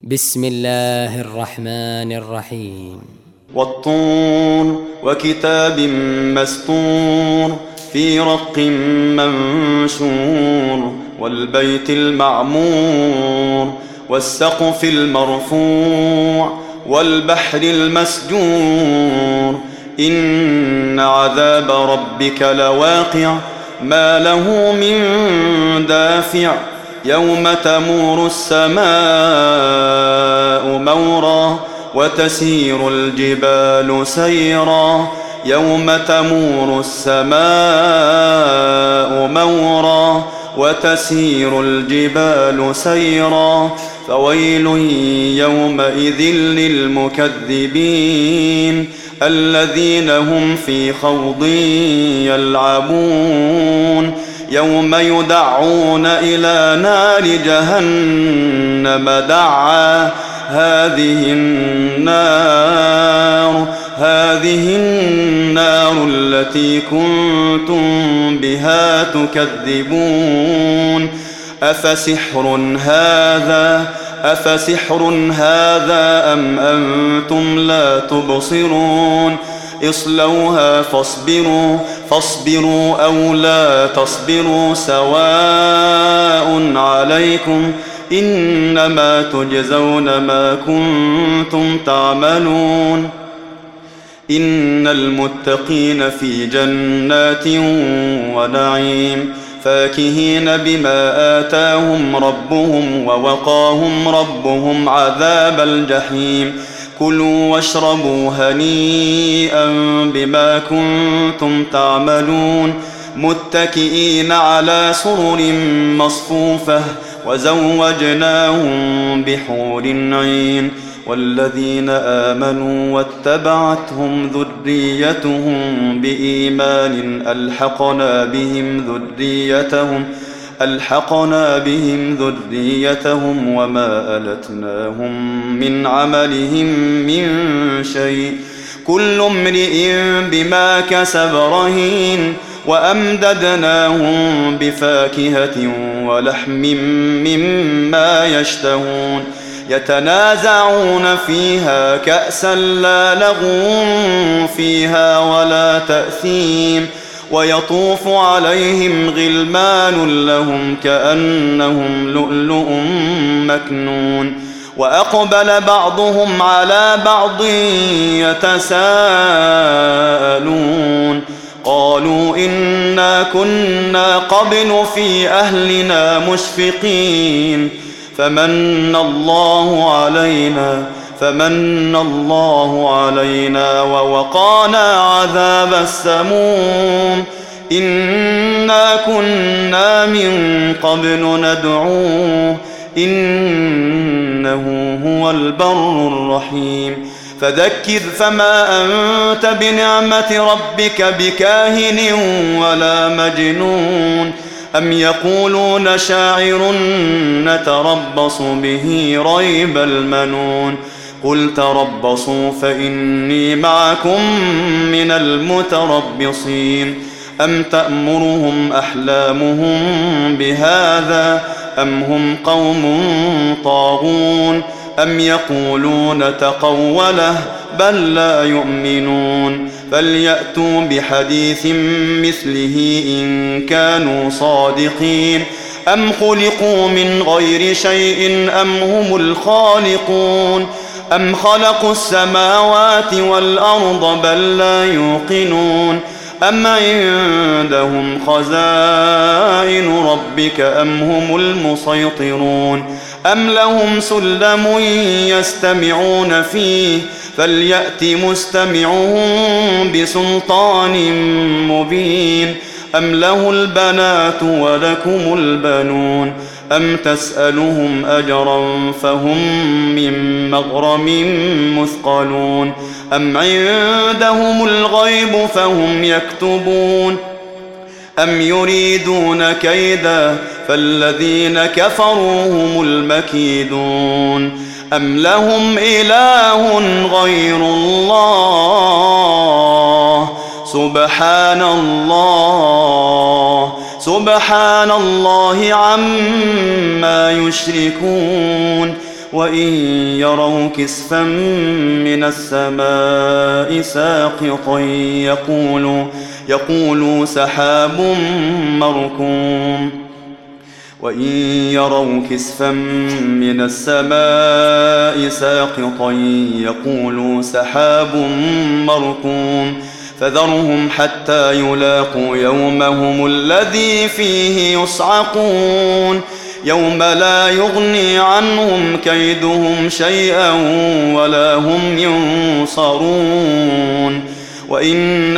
بسم الله الرحمن الرحيم. والطور وكتاب مسطور في رق منشور والبيت المعمور والسقف المرفوع والبحر المسجور إن عذاب ربك لواقع ما له من دافع يوم تمور السماء مورا وتسير الجبال سيرا يوم تمور السماء مورا وتسير الجبال سيرا فويل يومئذ للمكذبين الذين هم في خوض يلعبون يوم يدعون إلى نار جهنم دعا هذه النار التي كنتم بها تكذبون أفسحر هذا أم أنتم لا تبصرون اصلوها فاصبروا أو لا تصبروا سواء عليكم إنما تجزون ما كنتم تعملون إن المتقين في جنات ونعيم فاكهين بما آتاهم ربهم ووقاهم ربهم عذاب الجحيم كلوا واشربوا هنيئا بما كنتم تعملون متكئين على سرر مصفوفة وزوجناهم بحور عين والذين آمنوا واتبعتهم ذريتهم بإيمان ألحقنا بهم ذريتهم وما ألتناهم من عملهم من شيء كل امرئ بما كسب رهين وأمددناهم بفاكهة ولحم مما يشتهون يتنازعون فيها كأسا لا لغو فيها ولا تأثيم ويطوف عليهم غلمان لهم كأنهم لؤلؤ مكنون وأقبل بعضهم على بعض يتساءلون قالوا إنا كنا قبل في أهلنا مشفقين فمن الله علينا ووقانا عذاب السموم إنا كنا من قبل ندعوه إنه هو البر الرحيم فذكر فما أنت بنعمة ربك بكاهن ولا مجنون أم يقولون شاعر نتربص به ريب المنون قل تربصوا فإني معكم من المتربصين أم تأمرهم أحلامهم بهذا أم هم قوم طاغون أم يقولون تقوله بل لا يؤمنون فليأتوا بحديث مثله إن كانوا صادقين أم خلقوا من غير شيء أم هم الخالقون أم خلقوا السماوات والأرض بل لا يوقنون أم عندهم خزائن ربك أم هم المسيطرون أم لهم سلم يستمعون فيه فليأت مستمعهم بسلطان مبين أم له البنات ولكم البنون أم تسألهم أجرا فهم من مغرم مثقلون أم عندهم الغيب فهم يكتبون أم يريدون كيدا فالذين كفروا هم المكيدون أم لهم إله غير الله سبحان الله عما يشركون وإن يروا كسفا من السماء ساقطا يقولوا سحاب مركوم وإن يروا كسفا من السماء ساقطا يقولوا سحاب مركوم فذرهم حتى يلاقوا يومهم الذي فيه يصعقون يوم لا يغني عنهم كيدهم شيئا ولا هم ينصرون وإن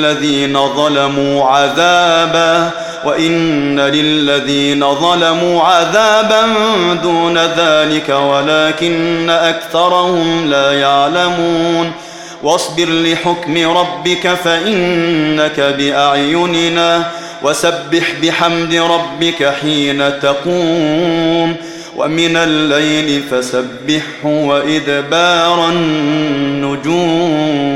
للذين ظلموا عذابا دون ذلك ولكن أكثرهم لا يعلمون واصبر لحكم ربك فإنك بأعيننا وسبح بحمد ربك حين تقوم ومن الليل فسبحه وإدبار النجوم